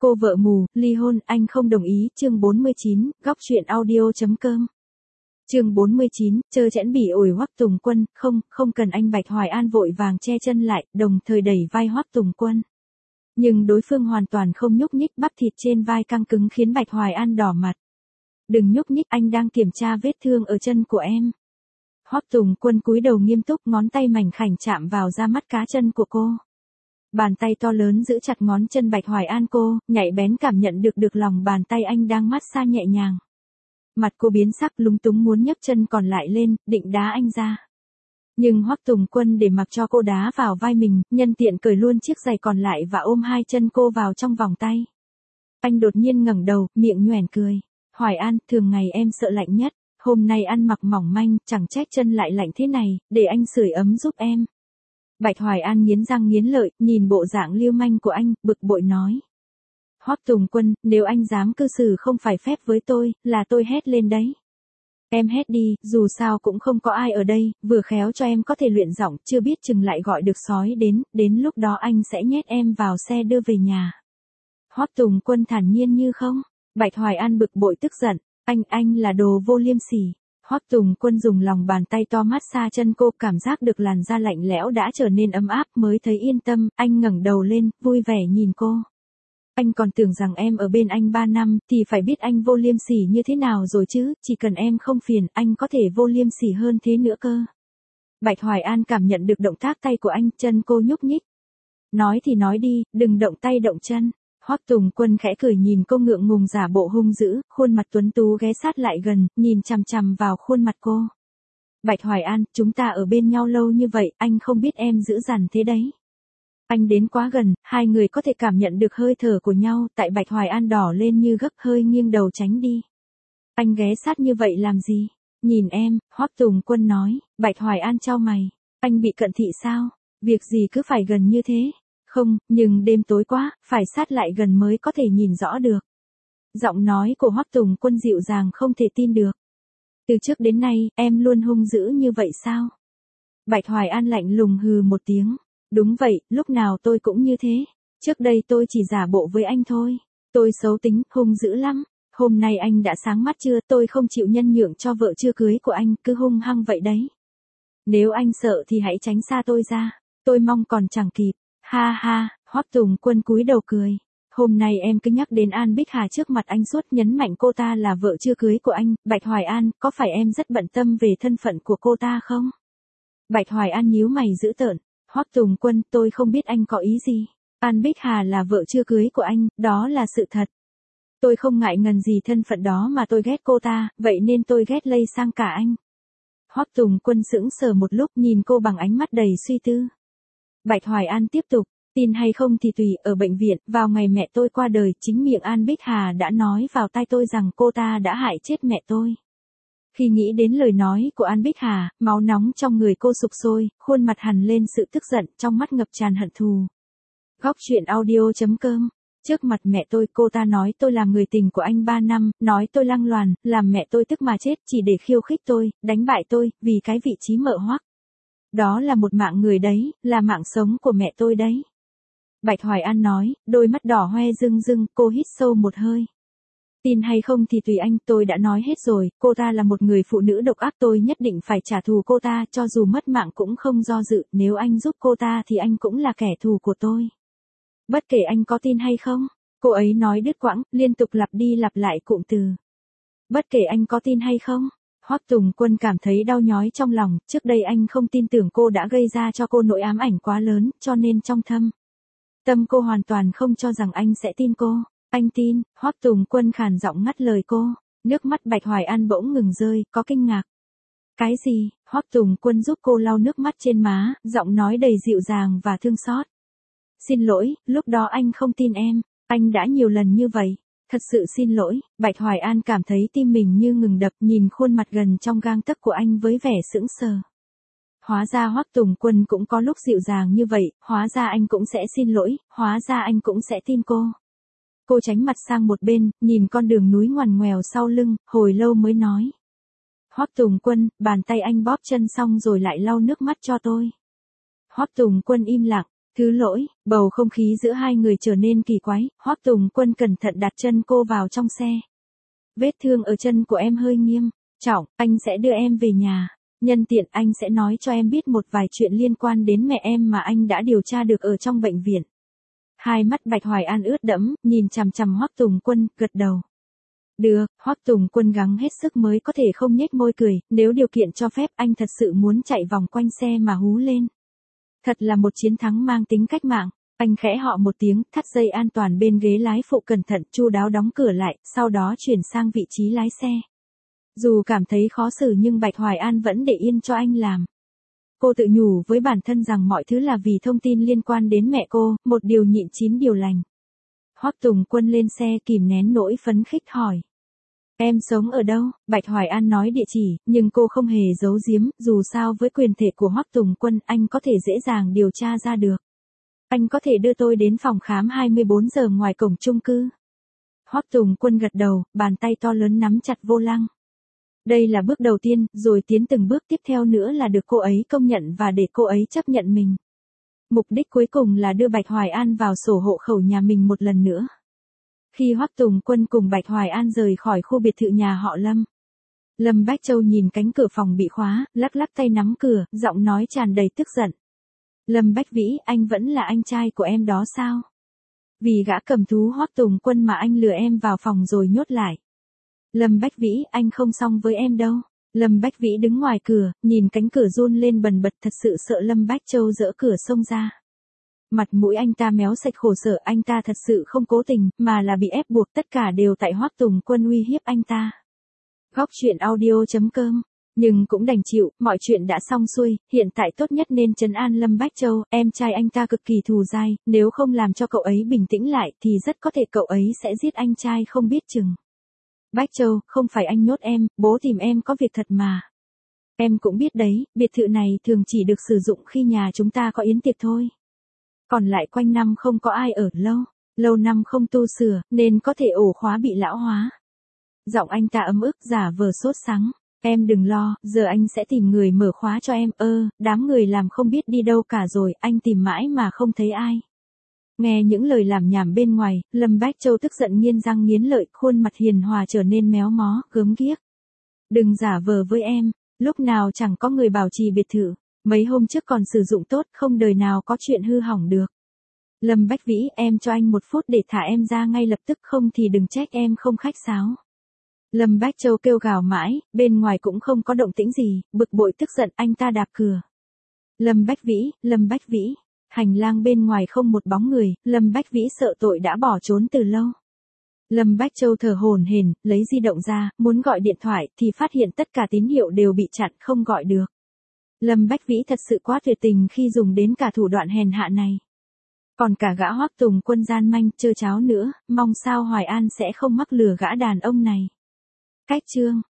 Cô vợ mù, ly hôn, anh không đồng ý, chương 49, góc truyện audio.com. Chương 49, chơ chẽn bỉ ổi Hoắc Tùng Quân, không cần, anh Bạch Hoài An vội vàng che chân lại, đồng thời đẩy vai Hoắc Tùng Quân. Nhưng đối phương hoàn toàn không nhúc nhích, bắp thịt trên vai căng cứng khiến Bạch Hoài An đỏ mặt. Đừng nhúc nhích, anh đang kiểm tra vết thương ở chân của em. Hoắc Tùng Quân cúi đầu nghiêm túc, ngón tay mảnh khảnh chạm vào da mắt cá chân của cô. Bàn tay to lớn giữ chặt ngón chân Bạch Hoài An, cô nhạy bén cảm nhận được lòng bàn tay anh đang mát xa nhẹ nhàng. Mặt cô biến sắc, lúng túng muốn nhấc chân còn lại lên, định đá anh ra. Nhưng Hoắc Tùng Quân để mặc cho cô đá vào vai mình, nhân tiện cởi luôn chiếc giày còn lại và ôm hai chân cô vào trong vòng tay. Anh đột nhiên ngẩng đầu, miệng nhoẻn cười. Hoài An, thường ngày em sợ lạnh nhất, hôm nay ăn mặc mỏng manh, chẳng trách chân lại lạnh thế này, để anh sưởi ấm giúp em. Bạch Hoài An nghiến răng nghiến lợi, nhìn bộ dạng lưu manh của anh, bực bội nói. Hoắc Tùng Quân, nếu anh dám cư xử không phải phép với tôi, là tôi hét lên đấy. Em hét đi, dù sao cũng không có ai ở đây, vừa khéo cho em có thể luyện giọng, chưa biết chừng lại gọi được sói đến lúc đó anh sẽ nhét em vào xe đưa về nhà. Hoắc Tùng Quân thản nhiên như không. Bạch Hoài An bực bội tức giận, anh là đồ vô liêm sỉ. Hoắc Tùng Quân dùng lòng bàn tay to mát xa chân cô, cảm giác được làn da lạnh lẽo đã trở nên ấm áp mới thấy yên tâm, anh ngẩng đầu lên, vui vẻ nhìn cô. Anh còn tưởng rằng em ở bên anh 3 năm, thì phải biết anh vô liêm sỉ như thế nào rồi chứ, chỉ cần em không phiền, anh có thể vô liêm sỉ hơn thế nữa cơ. Bạch Hoài An cảm nhận được động tác tay của anh, chân cô nhúc nhích. Nói thì nói đi, đừng động tay động chân. Hoắc Tùng Quân khẽ cười nhìn cô ngượng ngùng giả bộ hung dữ, khuôn mặt tuấn tú ghé sát lại gần, nhìn chằm chằm vào khuôn mặt cô. Bạch Hoài An, chúng ta ở bên nhau lâu như vậy, anh không biết em dữ dằn thế đấy. Anh đến quá gần, hai người có thể cảm nhận được hơi thở của nhau, tại Bạch Hoài An đỏ lên như gấc, hơi nghiêng đầu tránh đi. Anh ghé sát như vậy làm gì? Nhìn em, Hoắc Tùng Quân nói. Bạch Hoài An chau mày. Anh bị cận thị sao? Việc gì cứ phải gần như thế? Không, nhưng đêm tối quá, phải sát lại gần mới có thể nhìn rõ được. Giọng nói của Hoắc Tùng Quân dịu dàng không thể tin được. Từ trước đến nay, em luôn hung dữ như vậy sao? Bạch Hoài An lạnh lùng hừ một tiếng. Đúng vậy, lúc nào tôi cũng như thế. Trước đây tôi chỉ giả bộ với anh thôi. Tôi xấu tính, hung dữ lắm. Hôm nay anh đã sáng mắt chưa, tôi không chịu nhân nhượng cho vợ chưa cưới của anh, cứ hung hăng vậy đấy. Nếu anh sợ thì hãy tránh xa tôi ra. Tôi mong còn chẳng kịp. Ha ha, Hoắc Tùng Quân cúi đầu cười. Hôm nay em cứ nhắc đến An Bích Hà trước mặt anh suốt, nhấn mạnh cô ta là vợ chưa cưới của anh. Bạch Hoài An, có phải em rất bận tâm về thân phận của cô ta không? Bạch Hoài An nhíu mày dữ tợn. Hoắc Tùng Quân, tôi không biết anh có ý gì. An Bích Hà là vợ chưa cưới của anh, đó là sự thật. Tôi không ngại ngần gì thân phận đó mà tôi ghét cô ta, vậy nên tôi ghét lây sang cả anh. Hoắc Tùng Quân sững sờ một lúc, nhìn cô bằng ánh mắt đầy suy tư. Bạch Hoài An tiếp tục, tin hay không thì tùy, ở bệnh viện, vào ngày mẹ tôi qua đời, chính miệng An Bích Hà đã nói vào tai tôi rằng cô ta đã hại chết mẹ tôi. Khi nghĩ đến lời nói của An Bích Hà, máu nóng trong người cô sục sôi, khuôn mặt hằn lên sự tức giận, trong mắt ngập tràn hận thù. Góc truyện audio.com. Trước mặt mẹ tôi, cô ta nói tôi làm người tình của anh 3 năm, nói tôi lăng loàn, làm mẹ tôi tức mà chết, chỉ để khiêu khích tôi, đánh bại tôi, vì cái vị trí mợ Hoắc. Đó là một mạng người đấy, là mạng sống của mẹ tôi đấy. Bạch Hoài An nói, đôi mắt đỏ hoe rưng rưng, cô hít sâu một hơi. Tin hay không thì tùy anh, tôi đã nói hết rồi, cô ta là một người phụ nữ độc ác, tôi nhất định phải trả thù cô ta, cho dù mất mạng cũng không do dự, nếu anh giúp cô ta thì anh cũng là kẻ thù của tôi. Bất kể anh có tin hay không, cô ấy nói đứt quãng, liên tục lặp đi lặp lại cụm từ. Bất kể anh có tin hay không. Hoắc Tùng Quân cảm thấy đau nhói trong lòng, trước đây anh không tin tưởng cô đã gây ra cho cô nỗi ám ảnh quá lớn, cho nên trong tâm cô hoàn toàn không cho rằng anh sẽ tin cô. Anh tin. Hoắc Tùng Quân khàn giọng ngắt lời cô. Nước mắt Bạch Hoài An bỗng ngừng rơi, có kinh ngạc. Cái gì? Hoắc Tùng Quân giúp cô lau nước mắt trên má, giọng nói đầy dịu dàng và thương xót. Xin lỗi, lúc đó anh không tin em, anh đã nhiều lần như vậy. Thật sự xin lỗi. Bạch Hoài An cảm thấy tim mình như ngừng đập, nhìn khuôn mặt gần trong gang tấc của anh với vẻ sững sờ. Hóa ra Hoắc Tùng Quân cũng có lúc dịu dàng như vậy, hóa ra anh cũng sẽ xin lỗi, hóa ra anh cũng sẽ tin cô. Cô tránh mặt sang một bên, nhìn con đường núi ngoằn ngoèo sau lưng, hồi lâu mới nói. Hoắc Tùng Quân, bàn tay anh bóp chân xong rồi lại lau nước mắt cho tôi. Hoắc Tùng Quân im lặng, Thứ lỗi, bầu không khí giữa hai người trở nên kỳ quái, Hoắc Tùng Quân cẩn thận đặt chân cô vào trong xe. Vết thương ở chân của em hơi nghiêm trọng, anh sẽ đưa em về nhà. Nhân tiện anh sẽ nói cho em biết một vài chuyện liên quan đến mẹ em mà anh đã điều tra được ở trong bệnh viện. Hai mắt Bạch Hoài An ướt đẫm, nhìn chằm chằm Hoắc Tùng Quân, gật đầu. Được, Hoắc Tùng Quân gắng hết sức mới có thể không nhếch môi cười, nếu điều kiện cho phép anh thật sự muốn chạy vòng quanh xe mà hú lên. Thật là một chiến thắng mang tính cách mạng. Anh khẽ họ một tiếng, thắt dây an toàn bên ghế lái phụ cẩn thận, chu đáo đóng cửa lại, sau đó chuyển sang vị trí lái xe. Dù cảm thấy khó xử nhưng Bạch Hoài An vẫn để yên cho anh làm. Cô tự nhủ với bản thân rằng mọi thứ là vì thông tin liên quan đến mẹ cô, một điều nhịn chín điều lành. Hoắc Tùng Quân lên xe kìm nén nỗi phấn khích hỏi. Em sống ở đâu? Bạch Hoài An nói địa chỉ, nhưng cô không hề giấu giếm, dù sao với quyền thể của Hoắc Tùng Quân anh có thể dễ dàng điều tra ra được. Anh có thể đưa tôi đến phòng khám 24 giờ ngoài cổng chung cư. Hoắc Tùng Quân gật đầu, bàn tay to lớn nắm chặt vô lăng. Đây là bước đầu tiên, rồi tiến từng bước tiếp theo nữa là được cô ấy công nhận và để cô ấy chấp nhận mình. Mục đích cuối cùng là đưa Bạch Hoài An vào sổ hộ khẩu nhà mình một lần nữa. Khi Hoắc Tùng Quân cùng Bạch Hoài An rời khỏi khu biệt thự nhà họ Lâm. Lâm Bách Châu nhìn cánh cửa phòng bị khóa, lắc lắc tay nắm cửa, giọng nói tràn đầy tức giận. Lâm Bách Vĩ, anh vẫn là anh trai của em đó sao? Vì gã cầm thú Hoắc Tùng Quân mà anh lừa em vào phòng rồi nhốt lại. Lâm Bách Vĩ, anh không xong với em đâu. Lâm Bách Vĩ đứng ngoài cửa, nhìn cánh cửa run lên bần bật, thật sự sợ Lâm Bách Châu dỡ cửa xông ra. Mặt mũi anh ta méo sạch, khổ sở, anh ta thật sự không cố tình, mà là bị ép buộc, tất cả đều tại Hoắc Tùng Quân uy hiếp anh ta. Góc truyện audio.com. Nhưng cũng đành chịu, mọi chuyện đã xong xuôi, hiện tại tốt nhất nên trấn an Lâm Bách Châu, em trai anh ta cực kỳ thù dai, nếu không làm cho cậu ấy bình tĩnh lại thì rất có thể cậu ấy sẽ giết anh trai không biết chừng. Bách Châu, không phải anh nhốt em, bố tìm em có việc thật mà. Em cũng biết đấy, biệt thự này thường chỉ được sử dụng khi nhà chúng ta có yến tiệc thôi. Còn lại quanh năm không có ai ở, lâu năm không tu sửa, nên có thể ổ khóa bị lão hóa. Giọng anh ta ấm ức, giả vờ sốt sắng. Em đừng lo, giờ anh sẽ tìm người mở khóa cho em. Đám người làm không biết đi đâu cả rồi, anh tìm mãi mà không thấy ai. Nghe những lời làm nhảm bên ngoài, Lâm Bách Châu tức giận nghiến răng nghiến lợi, khuôn mặt hiền hòa trở nên méo mó, gớm ghiếc. Đừng giả vờ với em, lúc nào chẳng có người bảo trì biệt thự, mấy hôm trước còn sử dụng tốt, không đời nào có chuyện hư hỏng được. Lâm Bách Vĩ, em cho anh 1 phút để thả em ra ngay lập tức, không thì đừng trách em không khách sáo. Lâm Bách Châu kêu gào mãi, bên ngoài cũng không có động tĩnh gì, bực bội tức giận anh ta đạp cửa. Lâm Bách Vĩ, hành lang bên ngoài không một bóng người, Lâm Bách Vĩ sợ tội đã bỏ trốn từ lâu. Lâm Bách Châu thở hổn hển, lấy di động ra, muốn gọi điện thoại thì phát hiện tất cả tín hiệu đều bị chặn, không gọi được. Lâm Bách Vĩ thật sự quá tuyệt tình khi dùng đến cả thủ đoạn hèn hạ này. Còn cả gã Hoắc Tùng Quân gian manh, trơ cháo nữa, mong sao Hoài An sẽ không mắc lừa gã đàn ông này. Cách chương